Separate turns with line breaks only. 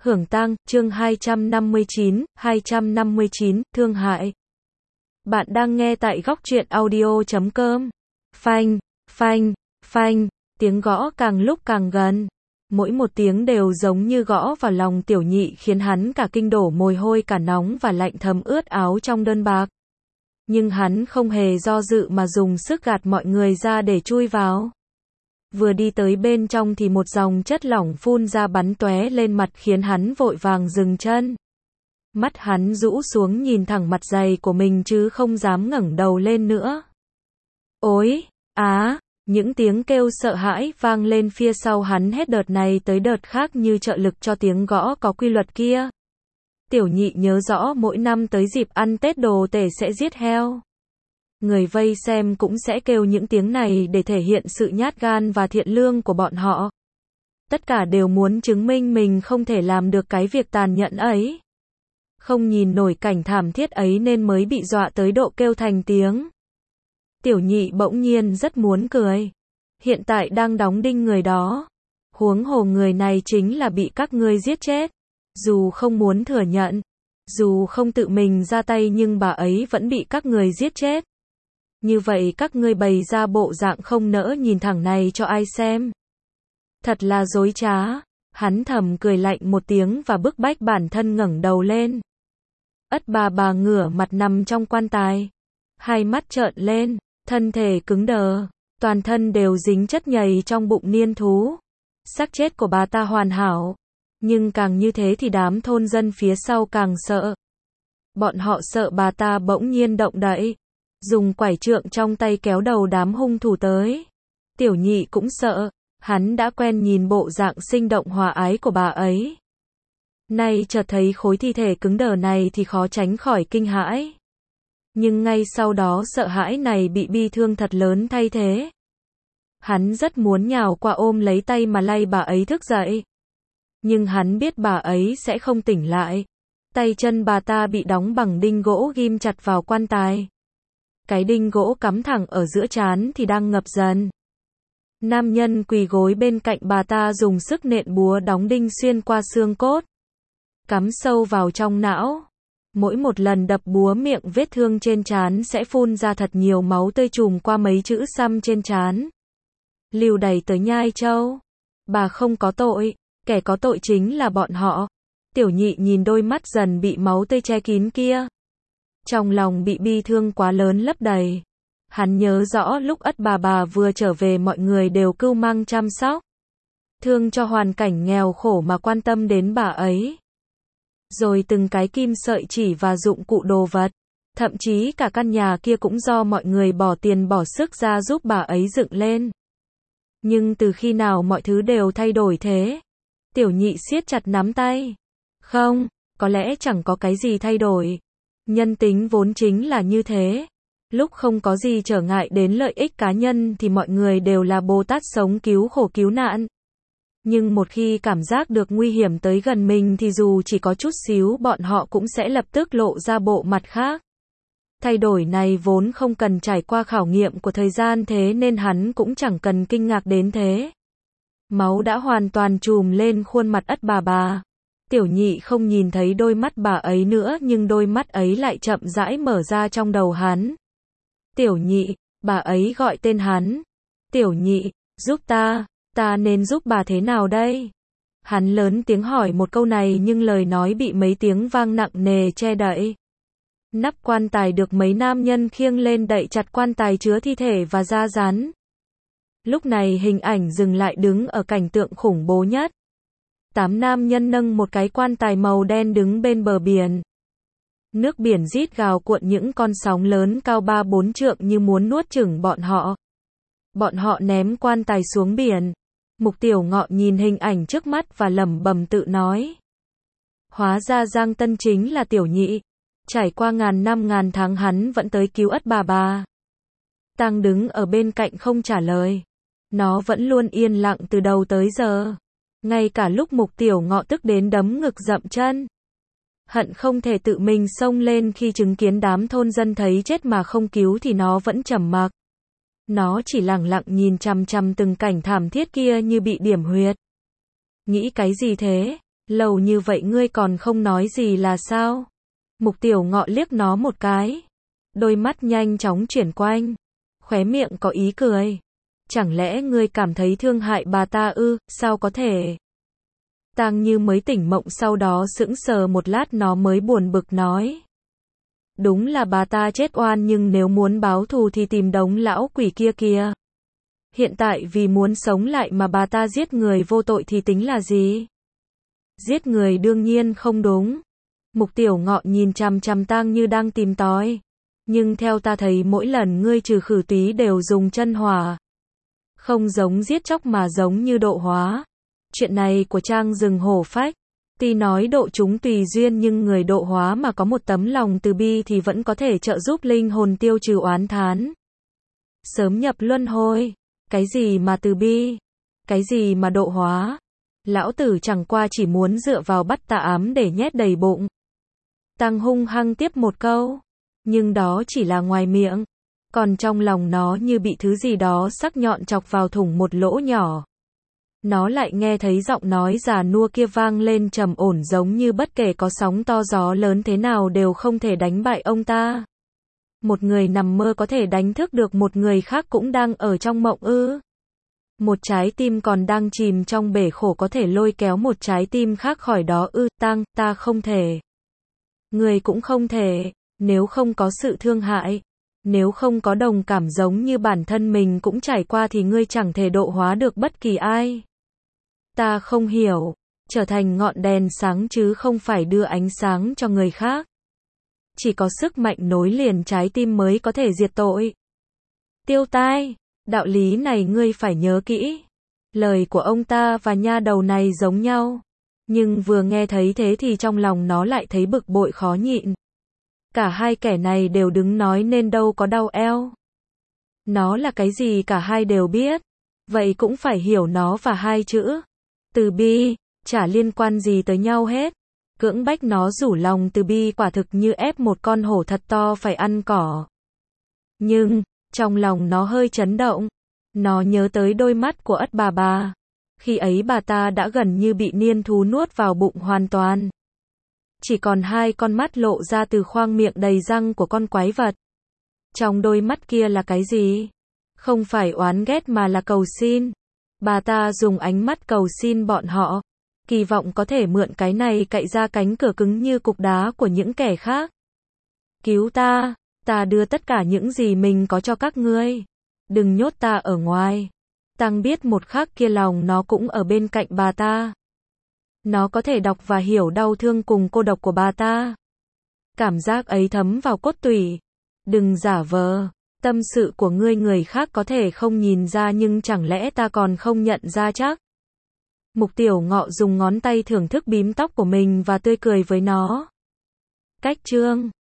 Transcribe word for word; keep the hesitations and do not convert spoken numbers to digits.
Hưởng tang, chương hai trăm năm mươi chín, hai trăm năm mươi chín, thương hại. Bạn đang nghe tại góc truyện audio chấm com. Phanh, phanh, phanh, tiếng gõ càng lúc càng gần. Mỗi một tiếng đều giống như gõ vào lòng Tiểu Nhị khiến hắn cả kinh đổ mồ hôi cả nóng và lạnh thấm ướt áo trong đơn bạc. Nhưng hắn không hề do dự mà dùng sức gạt mọi người ra để chui vào. Vừa đi tới bên trong thì một dòng chất lỏng phun ra bắn tóe lên mặt khiến hắn vội vàng dừng chân. Mắt hắn rũ xuống nhìn thẳng mặt dày của mình chứ không dám ngẩng đầu lên nữa. Ối, á, những tiếng kêu sợ hãi vang lên phía sau hắn hết đợt này tới đợt khác như trợ lực cho tiếng gõ có quy luật kia. Tiểu Nhị nhớ rõ mỗi năm tới dịp ăn Tết đồ tể sẽ giết heo. Người vây xem cũng sẽ kêu những tiếng này để thể hiện sự nhát gan và thiện lương của bọn họ. Tất cả đều muốn chứng minh mình không thể làm được cái việc tàn nhẫn ấy. Không nhìn nổi cảnh thảm thiết ấy nên mới bị dọa tới độ kêu thành tiếng. Tiểu Nhị bỗng nhiên rất muốn cười. Hiện tại đang đóng đinh người đó. Huống hồ người này chính là bị các ngươi giết chết. Dù không muốn thừa nhận, dù không tự mình ra tay nhưng bà ấy vẫn bị các người giết chết. Như vậy các ngươi bày ra bộ dạng không nỡ nhìn thẳng này cho ai xem. Thật là dối trá. Hắn thầm cười lạnh một tiếng và bức bách bản thân ngẩng đầu lên. Ất bà bà ngửa mặt nằm trong quan tài. Hai mắt trợn lên, thân thể cứng đờ, toàn thân đều dính chất nhầy trong bụng niên thú. Xác chết của bà ta hoàn hảo. Nhưng càng như thế thì đám thôn dân phía sau càng sợ. Bọn họ sợ bà ta bỗng nhiên động đậy. Dùng quải trượng trong tay kéo đầu đám hung thủ tới. Tiểu Nhị cũng sợ, hắn đã quen nhìn bộ dạng sinh động hòa ái của bà ấy. Nay chợt thấy khối thi thể cứng đờ này thì khó tránh khỏi kinh hãi. Nhưng ngay sau đó sợ hãi này bị bi thương thật lớn thay thế. Hắn rất muốn nhào qua ôm lấy tay mà lay bà ấy thức dậy. Nhưng hắn biết bà ấy sẽ không tỉnh lại. Tay chân bà ta bị đóng bằng đinh gỗ ghim chặt vào quan tài. Cái đinh gỗ cắm thẳng ở giữa trán thì đang ngập dần. Nam nhân quỳ gối bên cạnh bà ta dùng sức nện búa đóng đinh xuyên qua xương cốt. Cắm sâu vào trong não. Mỗi một lần đập búa miệng vết thương trên trán sẽ phun ra thật nhiều máu tươi trùm qua mấy chữ xăm trên trán. Lưu đày tới Nhai Châu. Bà không có tội, kẻ có tội chính là bọn họ. Tiểu Nhị nhìn đôi mắt dần bị máu tươi che kín kia. Trong lòng bị bi thương quá lớn lấp đầy. Hắn nhớ rõ lúc Ất bà bà vừa trở về mọi người đều cưu mang chăm sóc. Thương cho hoàn cảnh nghèo khổ mà quan tâm đến bà ấy. Rồi từng cái kim sợi chỉ và dụng cụ đồ vật. Thậm chí cả căn nhà kia cũng do mọi người bỏ tiền bỏ sức ra giúp bà ấy dựng lên. Nhưng từ khi nào mọi thứ đều thay đổi thế? Tiểu Nhị siết chặt nắm tay. Không, có lẽ chẳng có cái gì thay đổi. Nhân tính vốn chính là như thế. Lúc không có gì trở ngại đến lợi ích cá nhân thì mọi người đều là Bồ Tát sống cứu khổ cứu nạn. Nhưng một khi cảm giác được nguy hiểm tới gần mình thì dù chỉ có chút xíu bọn họ cũng sẽ lập tức lộ ra bộ mặt khác. Thay đổi này vốn không cần trải qua khảo nghiệm của thời gian thế nên hắn cũng chẳng cần kinh ngạc đến thế. Máu đã hoàn toàn trùm lên khuôn mặt Ất bà bà. Tiểu Nhị không nhìn thấy đôi mắt bà ấy nữa nhưng đôi mắt ấy lại chậm rãi mở ra trong đầu hắn. Tiểu Nhị, bà ấy gọi tên hắn. Tiểu Nhị, giúp ta, ta nên giúp bà thế nào đây? Hắn lớn tiếng hỏi một câu này nhưng lời nói bị mấy tiếng vang nặng nề che đậy. Nắp quan tài được mấy nam nhân khiêng lên đậy chặt quan tài chứa thi thể và da rắn. Lúc này hình ảnh dừng lại đứng ở cảnh tượng khủng bố nhất. Tám nam nhân nâng một cái quan tài màu đen đứng bên bờ biển. Nước biển rít gào cuộn những con sóng lớn cao ba bốn trượng như muốn nuốt chửng bọn họ. Bọn họ ném quan tài xuống biển. Mục Tiểu Ngọ nhìn hình ảnh trước mắt và lẩm bẩm tự nói. Hóa ra Giang Tân chính là Tiểu Nhị. Trải qua ngàn năm ngàn tháng hắn vẫn tới cứu Ất bà bà. Tang đứng ở bên cạnh không trả lời. Nó vẫn luôn yên lặng từ đầu tới giờ. Ngay cả lúc Mục Tiểu Ngọ tức đến đấm ngực dậm chân. Hận không thể tự mình xông lên khi chứng kiến đám thôn dân thấy chết mà không cứu thì nó vẫn trầm mặc. Nó chỉ lặng lặng nhìn chằm chằm từng cảnh thảm thiết kia như bị điểm huyệt. Nghĩ cái gì thế? Lâu như vậy ngươi còn không nói gì là sao? Mục Tiểu Ngọ liếc nó một cái. Đôi mắt nhanh chóng chuyển quanh. Khóe miệng có ý cười. Chẳng lẽ ngươi cảm thấy thương hại bà ta ư, sao có thể? Tang Như mới tỉnh mộng sau đó sững sờ một lát nó mới buồn bực nói. Đúng là bà ta chết oan nhưng nếu muốn báo thù thì tìm đống lão quỷ kia kìa. Hiện tại vì muốn sống lại mà bà ta giết người vô tội thì tính là gì? Giết người đương nhiên không đúng. Mục Tiểu Ngọ nhìn chằm chằm Tang Như đang tìm tòi. Nhưng theo ta thấy mỗi lần ngươi trừ khử túy đều dùng chân hỏa. Không giống giết chóc mà giống như độ hóa. Chuyện này của Trang rừng hổ phách. Tuy nói độ chúng tùy duyên nhưng người độ hóa mà có một tấm lòng từ bi thì vẫn có thể trợ giúp linh hồn tiêu trừ oán thán. Sớm nhập luân hồi. Cái gì mà từ bi? Cái gì mà độ hóa? Lão tử chẳng qua chỉ muốn dựa vào bắt tà ám để nhét đầy bụng. Tăng hung hăng tiếp một câu. Nhưng đó chỉ là ngoài miệng. Còn trong lòng nó như bị thứ gì đó sắc nhọn chọc vào thủng một lỗ nhỏ. Nó lại nghe thấy giọng nói già nua kia vang lên trầm ổn giống như bất kể có sóng to gió lớn thế nào đều không thể đánh bại ông ta. Một người nằm mơ có thể đánh thức được một người khác cũng đang ở trong mộng ư? Một trái tim còn đang chìm trong bể khổ có thể lôi kéo một trái tim khác khỏi đó ư? Tang, ta không thể. Người cũng không thể. Nếu không có sự thương hại, nếu không có đồng cảm giống như bản thân mình cũng trải qua thì ngươi chẳng thể độ hóa được bất kỳ ai. Ta không hiểu. Trở thành ngọn đèn sáng chứ không phải đưa ánh sáng cho người khác. Chỉ có sức mạnh nối liền trái tim mới có thể diệt tội. Tiêu Tai, đạo lý này ngươi phải nhớ kỹ. Lời của ông ta và nha đầu này giống nhau. Nhưng vừa nghe thấy thế thì trong lòng nó lại thấy bực bội khó nhịn. Cả hai kẻ này đều đứng nói nên đâu có đau eo. Nó là cái gì cả hai đều biết. Vậy cũng phải hiểu nó và hai chữ. Từ bi, chả liên quan gì tới nhau hết. Cưỡng bách nó rủ lòng từ bi quả thực như ép một con hổ thật to phải ăn cỏ. Nhưng, trong lòng nó hơi chấn động. Nó nhớ tới đôi mắt của Ất bà bà. Khi ấy bà ta đã gần như bị niên thú nuốt vào bụng hoàn toàn. Chỉ còn hai con mắt lộ ra từ khoang miệng đầy răng của con quái vật. Trong đôi mắt kia là cái gì? Không phải oán ghét mà là cầu xin. Bà ta dùng ánh mắt cầu xin bọn họ. Kỳ vọng có thể mượn cái này cạy ra cánh cửa cứng như cục đá của những kẻ khác. Cứu ta, ta đưa tất cả những gì mình có cho các ngươi. Đừng nhốt ta ở ngoài. Tăng biết một khắc kia lòng nó cũng ở bên cạnh bà ta. Nó có thể đọc và hiểu đau thương cùng cô độc của bà ta. Cảm giác ấy thấm vào cốt tủy. Đừng giả vờ. Tâm sự của ngươi người khác có thể không nhìn ra nhưng chẳng lẽ ta còn không nhận ra chắc? Mục Tiểu Ngọ dùng ngón tay thưởng thức bím tóc của mình và tươi cười với nó. Cách chương